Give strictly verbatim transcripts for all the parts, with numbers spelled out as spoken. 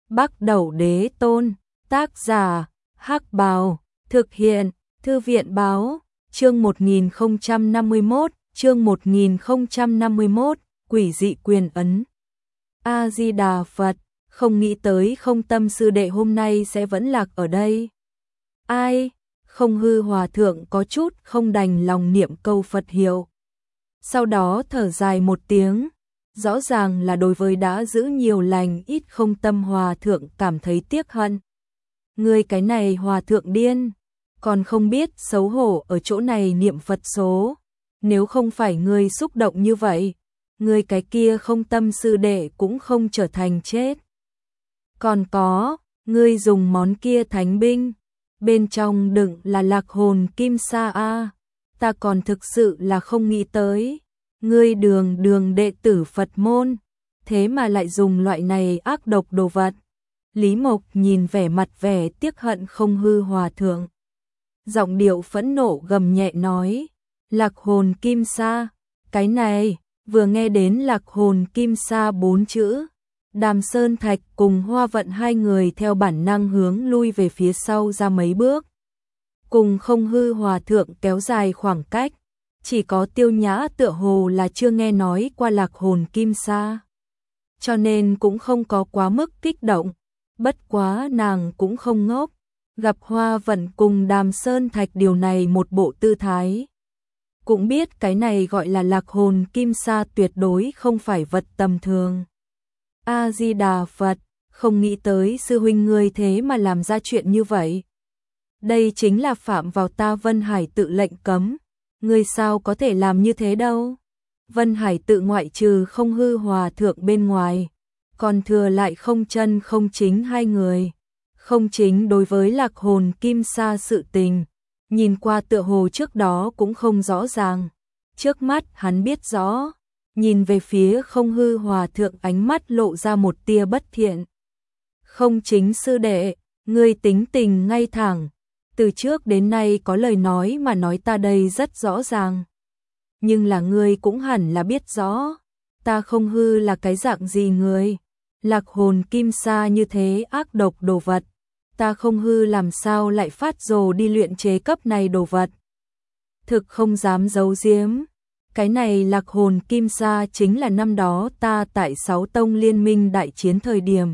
Bắc Đẩu Đế Tôn, tác giả, Hắc Bào, thực hiện, Thư viện báo, chương một nghìn không trăm năm mươi mốt, chương một nghìn không trăm năm mươi mốt, quỷ dị quyền ấn. A-di-đà Phật, không nghĩ tới Không Tâm sư đệ hôm nay sẽ vẫn lạc ở đây. Ai? Không Hư hòa thượng có chút không đành lòng niệm câu Phật hiệu. Sau đó thở dài một tiếng, rõ ràng là đối với đã giữ nhiều lành ít Không Tâm hòa thượng cảm thấy tiếc hận. Ngươi cái này hòa thượng điên, còn không biết xấu hổ ở chỗ này niệm Phật số. Nếu không phải ngươi xúc động như vậy, ngươi cái kia Không Tâm sư đệ cũng không trở thành chết. Còn có, ngươi dùng món kia thánh binh, bên trong đựng là lạc hồn kim sa a, ta còn thực sự là không nghĩ tới, ngươi đường đường đệ tử Phật môn, thế mà lại dùng loại này ác độc đồ vật. Lý Mộc nhìn vẻ mặt vẻ tiếc hận Không Hư hòa thượng, giọng điệu phẫn nộ gầm nhẹ nói, lạc hồn kim sa, cái này, vừa nghe đến lạc hồn kim sa bốn chữ, Đàm Sơn Thạch cùng Hoa Vận hai người theo bản năng hướng lui về phía sau ra mấy bước. Cùng Không Hư hòa thượng kéo dài khoảng cách, chỉ có Tiêu Nhã tựa hồ là chưa nghe nói qua lạc hồn kim sa, cho nên cũng không có quá mức kích động. Bất quá nàng cũng không ngốc, gặp Hoa Vận cùng Đàm Sơn Thạch điều này một bộ tư thái, cũng biết cái này gọi là lạc hồn kim sa tuyệt đối không phải vật tầm thường. A-di-đà Phật, không nghĩ tới sư huynh ngươi thế mà làm ra chuyện như vậy. Đây chính là phạm vào ta Vân Hải tự lệnh cấm, ngươi sao có thể làm như thế đâu. Vân Hải tự ngoại trừ Không Hư hòa thượng bên ngoài, còn thừa lại Không Chân Không Chính hai người. Không Chính đối với lạc hồn kim sa sự tình, nhìn qua tựa hồ trước đó cũng không rõ ràng, trước mắt hắn biết rõ. Nhìn về phía Không Hư hòa thượng ánh mắt lộ ra một tia bất thiện. Không Chính sư đệ, ngươi tính tình ngay thẳng, từ trước đến nay có lời nói mà nói ta đây rất rõ ràng. Nhưng là ngươi cũng hẳn là biết rõ, ta Không Hư là cái dạng gì người. Lạc hồn kim sa như thế ác độc đồ vật, ta Không Hư làm sao lại phát rồ đi luyện chế cấp này đồ vật. Thực không dám giấu giếm, cái này lạc hồn kim sa chính là năm đó ta tại Sáu Tông Liên minh đại chiến thời điểm,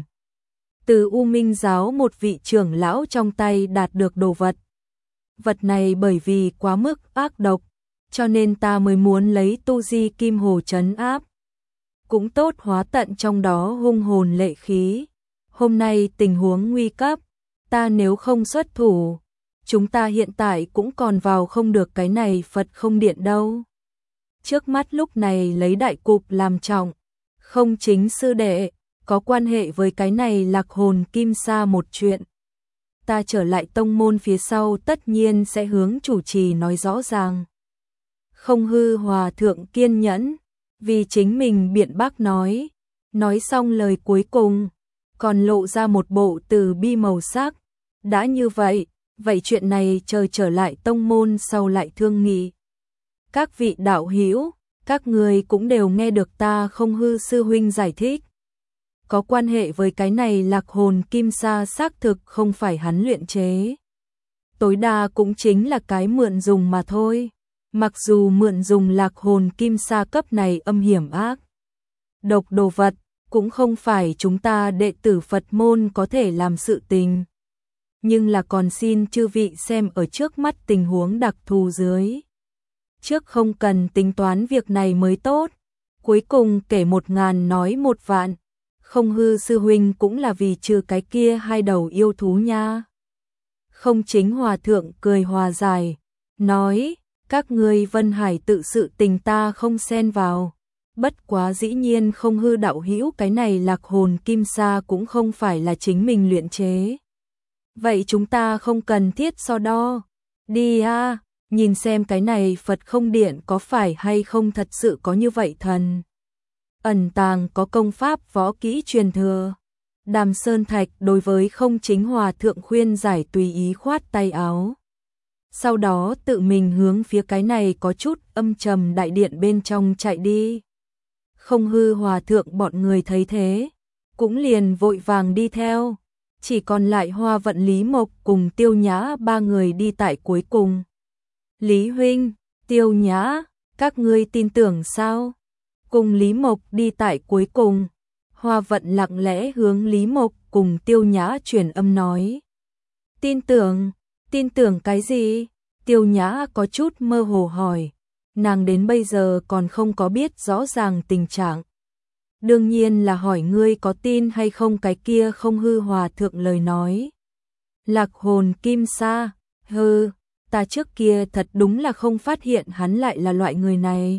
từ U Minh giáo một vị trưởng lão trong tay đạt được đồ vật. Vật này bởi vì quá mức ác độc, cho nên ta mới muốn lấy tu di kim hồ trấn áp, cũng tốt hóa tận trong đó hung hồn lệ khí. Hôm nay tình huống nguy cấp, ta nếu không xuất thủ, chúng ta hiện tại cũng còn vào không được cái này Phật không điện đâu. Trước mắt lúc này lấy đại cục làm trọng, Không Chính sư đệ, có quan hệ với cái này lạc hồn kim sa một chuyện. Ta trở lại tông môn phía sau tất nhiên sẽ hướng chủ trì nói rõ ràng. Không Hư hòa thượng kiên nhẫn, vì chính mình biện bác nói, nói xong lời cuối cùng, còn lộ ra một bộ từ bi màu sắc. Đã như vậy, vậy chuyện này chờ trở lại tông môn sau lại thương nghị. Các vị đạo hữu, các người cũng đều nghe được ta Không Hư sư huynh giải thích. Có quan hệ với cái này lạc hồn kim sa xác thực không phải hắn luyện chế. Tối đa cũng chính là cái mượn dùng mà thôi. Mặc dù mượn dùng lạc hồn kim sa cấp này âm hiểm ác độc đồ vật, cũng không phải chúng ta đệ tử Phật môn có thể làm sự tình. Nhưng là còn xin chư vị xem ở trước mắt tình huống đặc thù dưới, trước không cần tính toán việc này mới tốt. Cuối cùng kể một ngàn nói một vạn, Không Hư sư huynh cũng là vì trừ cái kia hai đầu yêu thú nha. Không Chính hòa thượng cười hòa giải, nói, các ngươi Vân Hải tự sự tình ta không xen vào. Bất quá dĩ nhiên Không Hư đạo hữu cái này lạc hồn kim sa cũng không phải là chính mình luyện chế. Vậy chúng ta không cần thiết so đo. Đi a, nhìn xem cái này Phật không điện có phải hay không thật sự có như vậy thần ẩn tàng, có công pháp võ kỹ truyền thừa. Đàm Sơn Thạch đối với Không Chính hòa thượng khuyên giải tùy ý khoát tay áo. Sau đó tự mình hướng phía cái này có chút âm trầm đại điện bên trong chạy đi. Không Hư hòa thượng bọn người thấy thế, cũng liền vội vàng đi theo, chỉ còn lại Hoa Vận, Lý Mộc cùng Tiêu Nhã ba người đi tại cuối cùng. Lý huynh, Tiêu Nhã, các ngươi tin tưởng sao? Cùng Lý Mộc đi tại cuối cùng, Hoa Vận lặng lẽ hướng Lý Mộc cùng Tiêu Nhã truyền âm nói. Tin tưởng, tin tưởng cái gì? Tiêu Nhã có chút mơ hồ hỏi, nàng đến bây giờ còn không có biết rõ ràng tình trạng. Đương nhiên là hỏi ngươi có tin hay không cái kia không hư hòa thượng lời nói. Lạc hồn kim sa, hừ, ta trước kia thật đúng là không phát hiện hắn lại là loại người này.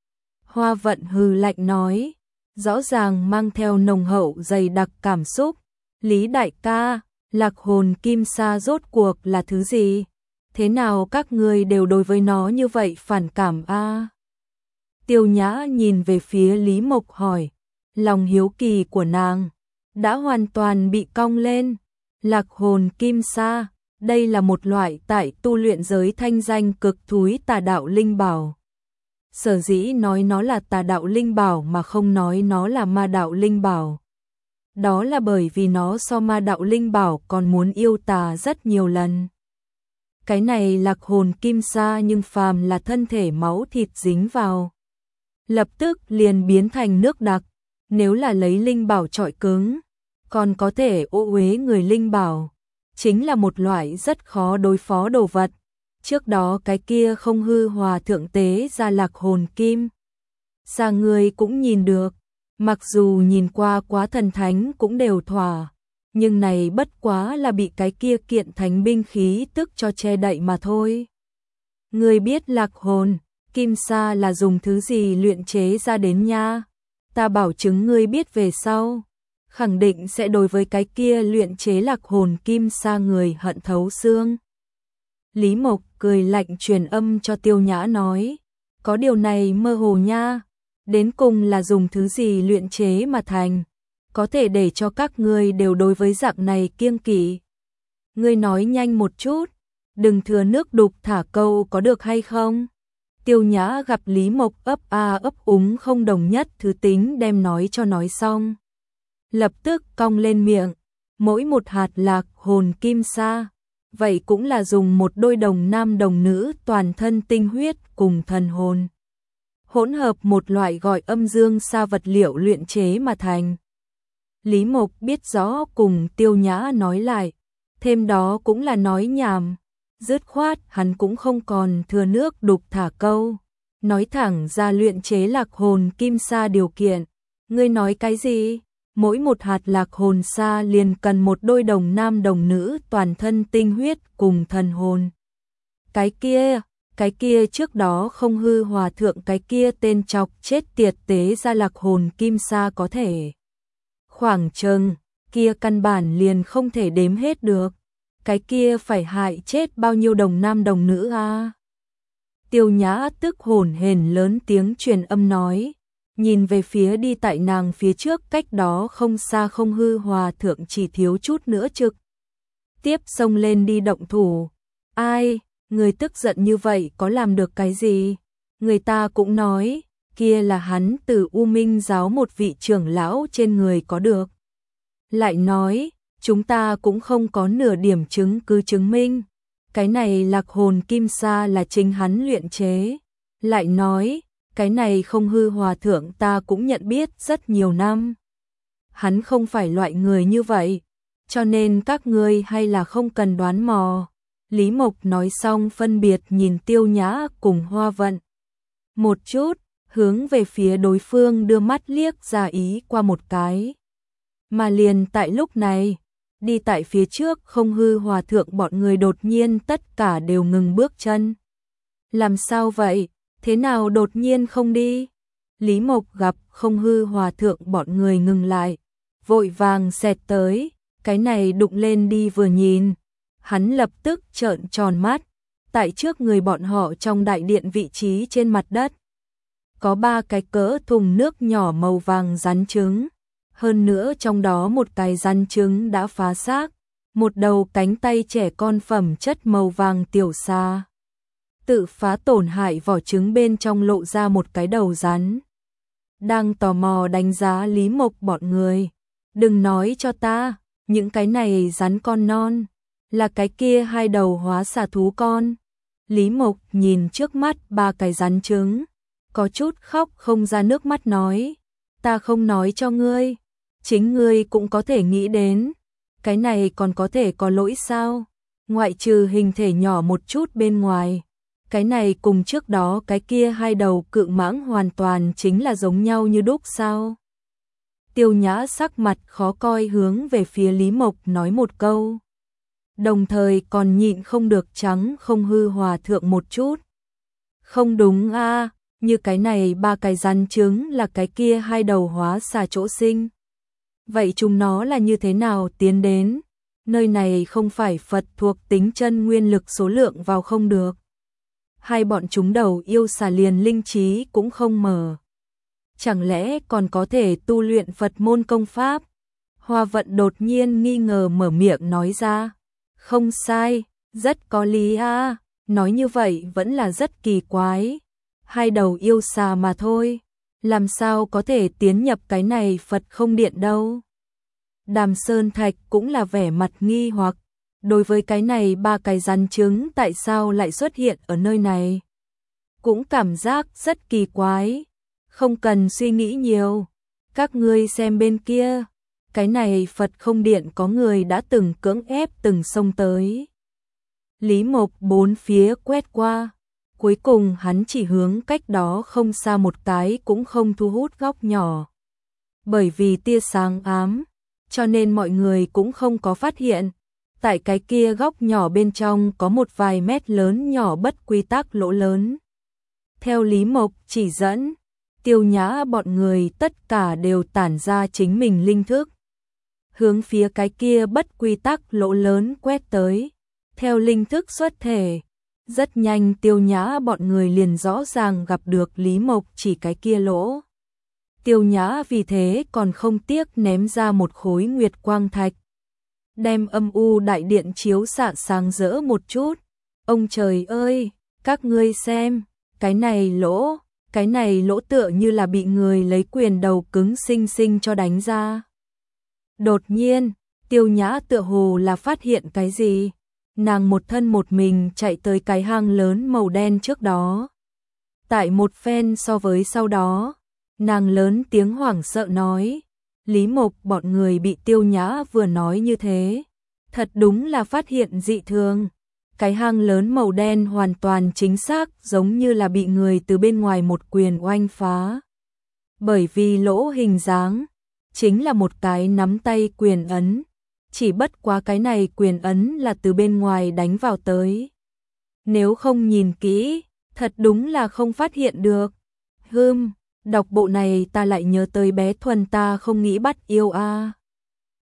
Hoa Vận hừ lạnh nói, rõ ràng mang theo nồng hậu dày đặc cảm xúc. Lý đại ca, lạc hồn kim sa rốt cuộc là thứ gì? Thế nào các ngươi đều đối với nó như vậy phản cảm a? À? Tiêu Nhã nhìn về phía Lý Mộc hỏi, lòng hiếu kỳ của nàng đã hoàn toàn bị cong lên. Lạc hồn kim sa, đây là một loại tại tu luyện giới thanh danh cực thúi tà đạo linh bảo. Sở dĩ nói nó là tà đạo linh bảo mà không nói nó là ma đạo linh bảo, đó là bởi vì nó so ma đạo linh bảo còn muốn yêu tà rất nhiều lần. Cái này lạc hồn kim sa nhưng phàm là thân thể máu thịt dính vào, lập tức liền biến thành nước đặc. Nếu là lấy linh bảo trọi cứng, còn có thể ô uế người linh bảo, chính là một loại rất khó đối phó đồ vật. Trước đó cái kia không hư hòa thượng tế ra lạc hồn kim sa người cũng nhìn được, mặc dù nhìn qua quá thần thánh cũng đều thỏa, nhưng này bất quá là bị cái kia kiện thánh binh khí tức cho che đậy mà thôi. Người biết lạc hồn kim sa là dùng thứ gì luyện chế ra đến nha? Ta bảo chứng ngươi biết về sau, khẳng định sẽ đối với cái kia luyện chế lạc hồn kim sa người hận thấu xương. Lý Mộc cười lạnh truyền âm cho Tiêu Nhã nói, có điều này mơ hồ nha, đến cùng là dùng thứ gì luyện chế mà thành, có thể để cho các ngươi đều đối với dạng này kiêng kỵ. Ngươi nói nhanh một chút, đừng thừa nước đục thả câu có được hay không? Tiêu Nhã gặp Lý Mộc ấp a ấp úng không đồng nhất thứ tính đem nói cho nói xong. Lập tức cong lên miệng, mỗi một hạt lạc hồn kim sa, vậy cũng là dùng một đôi đồng nam đồng nữ toàn thân tinh huyết cùng thần hồn. Hỗn hợp một loại gọi âm dương sa vật liệu luyện chế mà thành. Lý Mộc biết rõ cùng Tiêu Nhã nói lại, thêm đó cũng là nói nhảm. Dứt khoát hắn cũng không còn thừa nước đục thả câu, nói thẳng ra luyện chế lạc hồn kim sa điều kiện. Ngươi nói cái gì? Mỗi một hạt lạc hồn sa liền cần một đôi đồng nam đồng nữ toàn thân tinh huyết cùng thần hồn. Cái kia, cái kia trước đó không hư hòa thượng cái kia tên chọc chết tiệt tế ra lạc hồn kim sa có thể. Khoảng chừng, kia căn bản liền không thể đếm hết được. Cái kia phải hại chết bao nhiêu đồng nam đồng nữ a? À? Tiêu Nhã tức hồn hển lớn tiếng truyền âm nói, nhìn về phía đi tại nàng phía trước cách đó không xa không hư hòa thượng chỉ thiếu chút nữa trực tiếp xông lên đi động thủ. Ai, người tức giận như vậy có làm được cái gì? Người ta cũng nói, kia là hắn từ U Minh giáo một vị trưởng lão trên người có được. Lại nói, chúng ta cũng không có nửa điểm chứng cứ chứng minh. Cái này lạc hồn kim sa là chính hắn luyện chế. Lại nói, cái này không hư hòa thượng ta cũng nhận biết rất nhiều năm. Hắn không phải loại người như vậy, cho nên các ngươi hay là không cần đoán mò. Lý Mộc nói xong phân biệt nhìn Tiêu Nhã cùng Hoa Vận một chút, hướng về phía đối phương đưa mắt liếc ra ý qua một cái. Mà liền tại lúc này, đi tại phía trước không hư hòa thượng bọn người đột nhiên tất cả đều ngừng bước chân. Làm sao vậy? Thế nào đột nhiên không đi? Lý Mộc gặp không hư hòa thượng bọn người ngừng lại, vội vàng xẹt tới, cái này đụng lên đi vừa nhìn. Hắn lập tức trợn tròn mắt, tại trước người bọn họ trong đại điện vị trí trên mặt đất. Có ba cái cỡ thùng nước nhỏ màu vàng rắn trứng. Hơn nữa trong đó một cái rắn trứng đã phá xác, một đầu cánh tay trẻ con phẩm chất màu vàng tiểu sa. Tự phá tổn hại vỏ trứng bên trong lộ ra một cái đầu rắn. Đang tò mò đánh giá Lý Mộc bọn người. Đừng nói cho ta, những cái này rắn con non, là cái kia hai đầu hóa xà thú con. Lý Mộc nhìn trước mắt ba cái rắn trứng, có chút khóc không ra nước mắt nói, ta không nói cho ngươi, chính ngươi cũng có thể nghĩ đến, cái này còn có thể có lỗi sao? Ngoại trừ hình thể nhỏ một chút bên ngoài, cái này cùng trước đó cái kia hai đầu cự mãng hoàn toàn chính là giống nhau như đúc sao? Tiêu Nhã sắc mặt khó coi hướng về phía Lý Mộc nói một câu, đồng thời còn nhịn không được trắng không hư hòa thượng một chút. Không đúng a, như cái này ba cái rắn trứng là cái kia hai đầu hóa xà chỗ sinh. Vậy chúng nó là như thế nào tiến đến? Nơi này không phải Phật thuộc tính chân nguyên lực số lượng vào không được. Hai bọn chúng đầu yêu xà liền linh trí cũng không mở. Chẳng lẽ còn có thể tu luyện Phật môn công pháp? Hoa Vận đột nhiên nghi ngờ mở miệng nói ra. Không sai, rất có lý a. Nói như vậy vẫn là rất kỳ quái. Hai đầu yêu xà mà thôi, làm sao có thể tiến nhập cái này Phật không điện đâu? Đàm Sơn Thạch cũng là vẻ mặt nghi hoặc, đối với cái này ba cái rắn trứng tại sao lại xuất hiện ở nơi này? Cũng cảm giác rất kỳ quái, không cần suy nghĩ nhiều, các ngươi xem bên kia, cái này Phật không điện có người đã từng cưỡng ép từng xông tới. Lý Mộc bốn phía quét qua, cuối cùng hắn chỉ hướng cách đó không xa một cái cũng không thu hút góc nhỏ. Bởi vì tia sáng ám, cho nên mọi người cũng không có phát hiện. Tại cái kia góc nhỏ bên trong có một vài mét lớn nhỏ bất quy tắc lỗ lớn. Theo Lý Mộc chỉ dẫn, Tiêu Nhã bọn người tất cả đều tản ra chính mình linh thức. Hướng phía cái kia bất quy tắc lỗ lớn quét tới. Theo linh thức xuất thể, rất nhanh Tiêu Nhã bọn người liền rõ ràng gặp được Lý Mộc chỉ cái kia lỗ. Tiêu Nhã vì thế còn không tiếc ném ra một khối nguyệt quang thạch, đem âm u đại điện chiếu xạ sáng rỡ một chút. Ông trời ơi, các ngươi xem, cái này lỗ, cái này lỗ tựa như là bị người lấy quyền đầu cứng xinh xinh cho đánh ra. Đột nhiên, Tiêu Nhã tựa hồ là phát hiện cái gì, nàng một thân một mình chạy tới cái hang lớn màu đen trước đó. Tại một phen so với sau đó, nàng lớn tiếng hoảng sợ nói, Lý Mộc bọn người bị Tiêu Nhã vừa nói như thế, thật đúng là phát hiện dị thường. Cái hang lớn màu đen hoàn toàn chính xác giống như là bị người từ bên ngoài một quyền oanh phá. Bởi vì lỗ hình dáng, chính là một cái nắm tay quyền ấn, chỉ bất quá cái này quyền ấn là từ bên ngoài đánh vào tới. Nếu không nhìn kỹ, thật đúng là không phát hiện được. Hừm, đọc bộ này ta lại nhớ tới bé Thuần ta không nghĩ bắt yêu a.